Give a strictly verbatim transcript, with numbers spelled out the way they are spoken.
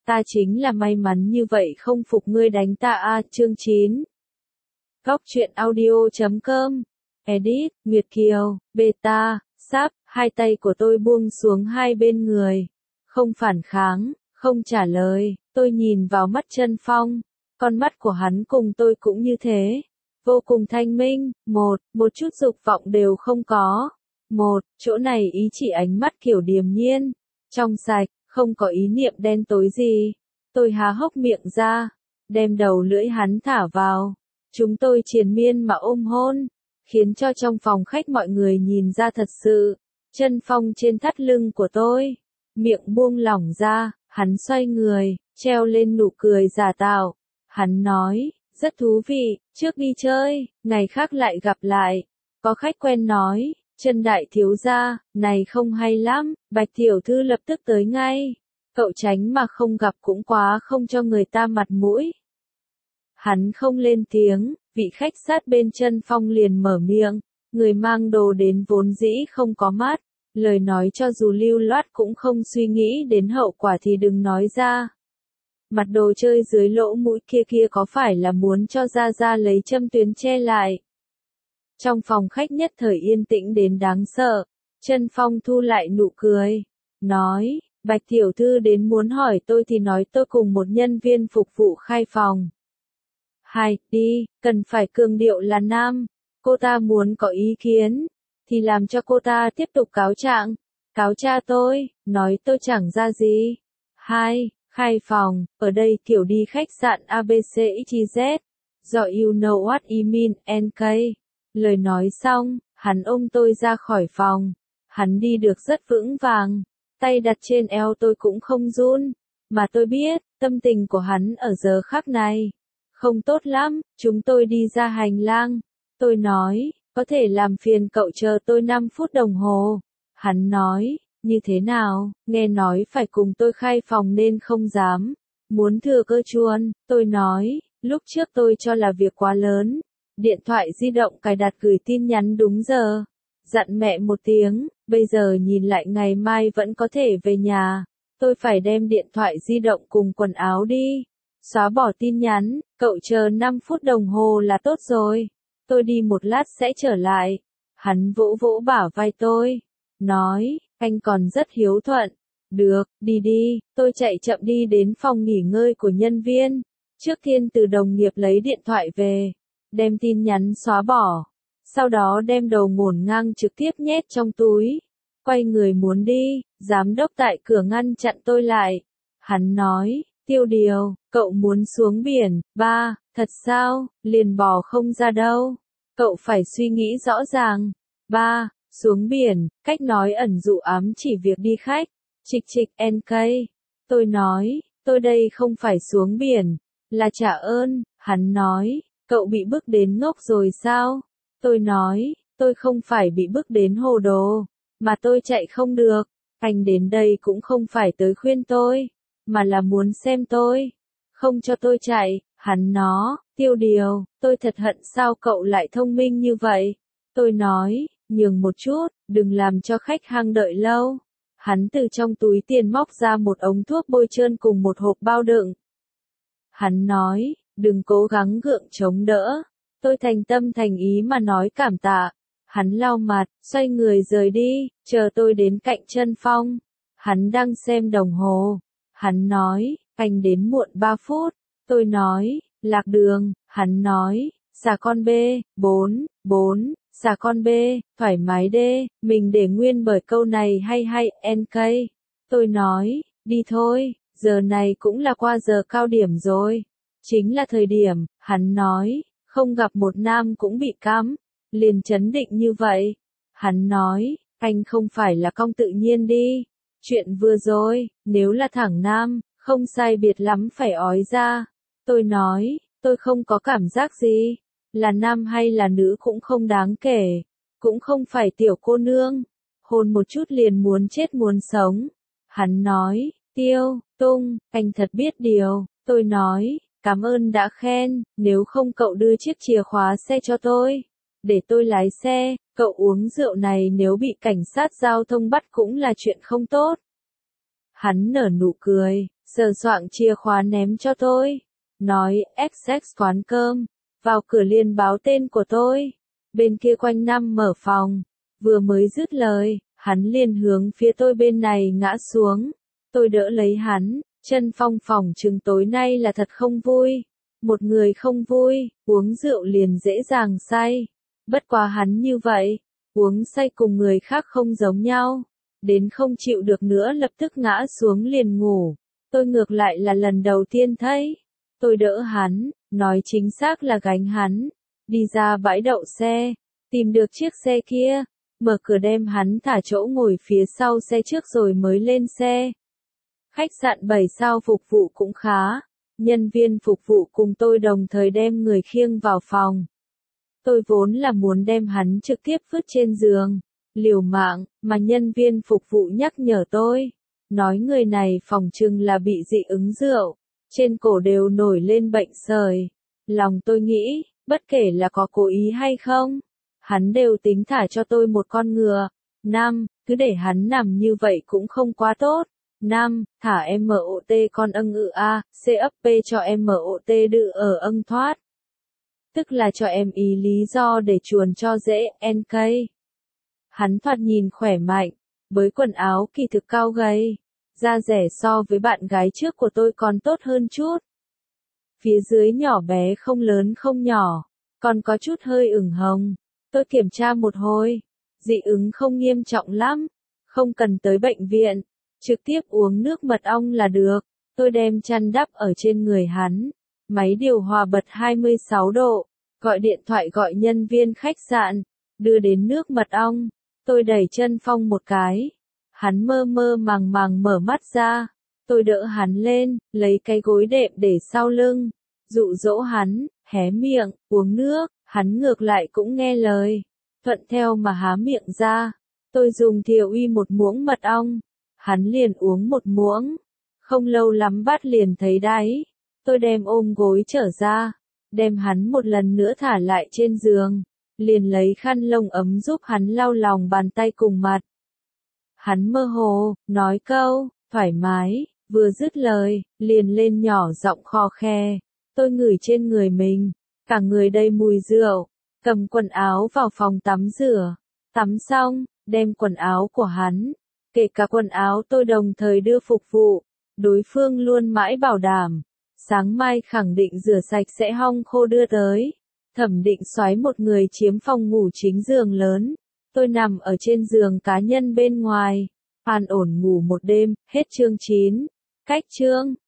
Ta chính là may mắn như vậy không phục ngươi đánh ta a. Chương chín. Góc truyện audio chấm com. Edit, Nguyệt Kiều, Beta, Sáp, hai tay của tôi buông xuống hai bên người. Không phản kháng, không trả lời, tôi nhìn vào mắt Trân Phong. Con mắt của hắn cùng tôi cũng như thế. Vô cùng thanh minh, một, một chút dục vọng đều không có. Một, chỗ này ý chỉ ánh mắt kiểu điềm nhiên, trong sạch, không có ý niệm đen tối gì. Tôi há hốc miệng ra, đem đầu lưỡi hắn thả vào. Chúng tôi triền miên mà ôm hôn, khiến cho trong phòng khách mọi người nhìn ra thật sự. Trân Phong trên thắt lưng của tôi, miệng buông lỏng ra, hắn xoay người, treo lên nụ cười giả tạo. Hắn nói, rất thú vị, trước đi chơi, ngày khác lại gặp lại. Có khách quen nói, Trân đại thiếu gia, này không hay lắm, Bạch tiểu thư lập tức tới ngay. Cậu tránh mà không gặp cũng quá không cho người ta mặt mũi. Hắn không lên tiếng, vị khách sát bên Trân Phong liền mở miệng, người mang đồ đến vốn dĩ không có mắt, lời nói cho dù lưu loát cũng không suy nghĩ đến hậu quả thì đừng nói ra. Mặt đồ chơi dưới lỗ mũi kia kia có phải là muốn cho Gia Gia lấy châm tuyến che lại? Trong phòng khách nhất thời yên tĩnh đến đáng sợ, Trân Phong thu lại nụ cười, nói, Bạch tiểu thư đến muốn hỏi tôi thì nói tôi cùng một nhân viên phục vụ khai phòng. Hai, đi, cần phải cường điệu là nam, cô ta muốn có ý kiến, thì làm cho cô ta tiếp tục cáo trạng, cáo cha tôi, nói tôi chẳng ra gì. Hai, khai phòng, ở đây kiểu đi khách sạn a bê xê ích zét, do you know what I mean, en ca. Lời nói xong, hắn ôm tôi ra khỏi phòng, hắn đi được rất vững vàng, tay đặt trên eo tôi cũng không run, mà tôi biết, tâm tình của hắn ở giờ khắc này không tốt lắm. Chúng tôi đi ra hành lang, tôi nói, có thể làm phiền cậu chờ tôi năm phút đồng hồ. Hắn nói, như thế nào, nghe nói phải cùng tôi khai phòng nên không dám, muốn thừa cơ chuồn. Tôi nói, lúc trước tôi cho là việc quá lớn, điện thoại di động cài đặt gửi tin nhắn đúng giờ, dặn mẹ một tiếng, bây giờ nhìn lại ngày mai vẫn có thể về nhà, tôi phải đem điện thoại di động cùng quần áo đi, xóa bỏ tin nhắn, cậu chờ năm phút đồng hồ là tốt rồi, tôi đi một lát sẽ trở lại. Hắn vỗ vỗ bả vai tôi, nói, anh còn rất hiếu thuận, được, đi đi. Tôi chạy chậm đi đến phòng nghỉ ngơi của nhân viên, trước tiên từ đồng nghiệp lấy điện thoại về, đem tin nhắn xóa bỏ, sau đó đem đầu ngổn ngang trực tiếp nhét trong túi, quay người muốn đi, giám đốc tại cửa ngăn chặn tôi lại. Hắn nói, Tiêu Điều, cậu muốn xuống biển. Ba, thật sao, liền bỏ không ra đâu, cậu phải suy nghĩ rõ ràng. Ba, xuống biển, cách nói ẩn dụ ám chỉ việc đi khách, trịch trịch en ca. Tôi nói, tôi đây không phải xuống biển, là trả ơn. Hắn nói, cậu bị bức đến ngốc rồi sao? Tôi nói, tôi không phải bị bức đến hồ đồ, mà tôi chạy không được. Anh đến đây cũng không phải tới khuyên tôi, mà là muốn xem tôi, không cho tôi chạy. Hắn nó, Tiêu Điều, tôi thật hận sao cậu lại thông minh như vậy. Tôi nói, nhường một chút, đừng làm cho khách hàng đợi lâu. Hắn từ trong túi tiền móc ra một ống thuốc bôi trơn cùng một hộp bao đựng. Hắn nói, đừng cố gắng gượng chống đỡ. Tôi thành tâm thành ý mà nói cảm tạ. Hắn lau mặt, xoay người rời đi, chờ tôi đến cạnh Trân Phong. Hắn đang xem đồng hồ. Hắn nói, anh đến muộn ba phút. Tôi nói, lạc đường. Hắn nói, xà con B, bốn, bốn, xà con B, thoải mái đê, mình để nguyên bởi câu này hay hay, en ca. Tôi nói, đi thôi, giờ này cũng là qua giờ cao điểm rồi. Chính là thời điểm, hắn nói, không gặp một nam cũng bị cắm, liền chấn định như vậy. Hắn nói, anh không phải là cong tự nhiên đi. Chuyện vừa rồi, nếu là thẳng nam, không sai biệt lắm phải ói ra. Tôi nói, tôi không có cảm giác gì. Là nam hay là nữ cũng không đáng kể. Cũng không phải tiểu cô nương. Hôn một chút liền muốn chết muốn sống. Hắn nói, Tiêu, Tung, anh thật biết điều. Tôi nói, cảm ơn đã khen, nếu không cậu đưa chiếc chìa khóa xe cho tôi, để tôi lái xe. Cậu uống rượu này nếu bị cảnh sát giao thông bắt cũng là chuyện không tốt. Hắn nở nụ cười, sờ soạng chìa khóa ném cho tôi, nói, ích ích quán cơm, vào cửa liền báo tên của tôi, bên kia quanh năm mở phòng, vừa mới dứt lời, hắn liền hướng phía tôi bên này ngã xuống, tôi đỡ lấy hắn, Trân Phong phòng chừng tối nay là thật không vui, một người không vui, uống rượu liền dễ dàng say, bất quá hắn như vậy, uống say cùng người khác không giống nhau, đến không chịu được nữa lập tức ngã xuống liền ngủ, tôi ngược lại là lần đầu tiên thấy, tôi đỡ hắn, nói chính xác là gánh hắn, đi ra bãi đậu xe, tìm được chiếc xe kia, mở cửa đem hắn thả chỗ ngồi phía sau xe trước rồi mới lên xe. Khách sạn bảy sao phục vụ cũng khá, nhân viên phục vụ cùng tôi đồng thời đem người khiêng vào phòng. Tôi vốn là muốn đem hắn trực tiếp vứt trên giường, liều mạng, mà nhân viên phục vụ nhắc nhở tôi, nói người này phòng chừng là bị dị ứng rượu, trên cổ đều nổi lên bệnh sởi. Lòng tôi nghĩ, bất kể là có cố ý hay không, hắn đều tính thả cho tôi một con ngựa. Năm, cứ để hắn nằm như vậy cũng không quá tốt. Năm, thả em mot con âng ự a, xê ép pê cho em mot đự ở âng thoát. Tức là cho em ý lý do để chuồn cho dễ, en cây. Hắn thoạt nhìn khỏe mạnh, với quần áo kỳ thực cao gầy, da rẻ so với bạn gái trước của tôi còn tốt hơn chút. Phía dưới nhỏ bé không lớn không nhỏ, còn có chút hơi ửng hồng. Tôi kiểm tra một hồi, dị ứng không nghiêm trọng lắm, không cần tới bệnh viện, trực tiếp uống nước mật ong là được. Tôi đem chăn đắp ở trên người hắn, máy điều hòa bật hai mươi sáu độ, gọi điện thoại gọi nhân viên khách sạn, đưa đến nước mật ong. Tôi đẩy Trân Phong một cái, hắn mơ mơ màng màng mở mắt ra, tôi đỡ hắn lên, lấy cái gối đệm để sau lưng, dụ dỗ hắn, hé miệng, uống nước, hắn ngược lại cũng nghe lời, thuận theo mà há miệng ra, tôi dùng thìa uy một muỗng mật ong, hắn liền uống một muỗng, không lâu lắm bát liền thấy đáy, tôi đem ôm gối trở ra, đem hắn một lần nữa thả lại trên giường, liền lấy khăn lông ấm giúp hắn lau lòng bàn tay cùng mặt. Hắn mơ hồ, nói câu, thoải mái, vừa dứt lời, liền lên nhỏ giọng khò khe, tôi ngửi trên người mình, cả người đầy mùi rượu, cầm quần áo vào phòng tắm rửa, tắm xong, đem quần áo của hắn, kể cả quần áo tôi đồng thời đưa phục vụ, đối phương luôn mãi bảo đảm, sáng mai khẳng định rửa sạch sẽ hong khô đưa tới. Thẩm Định xoáy một người chiếm phòng ngủ chính giường lớn, tôi nằm ở trên giường cá nhân bên ngoài, an ổn ngủ một đêm, hết chương chín, cách chương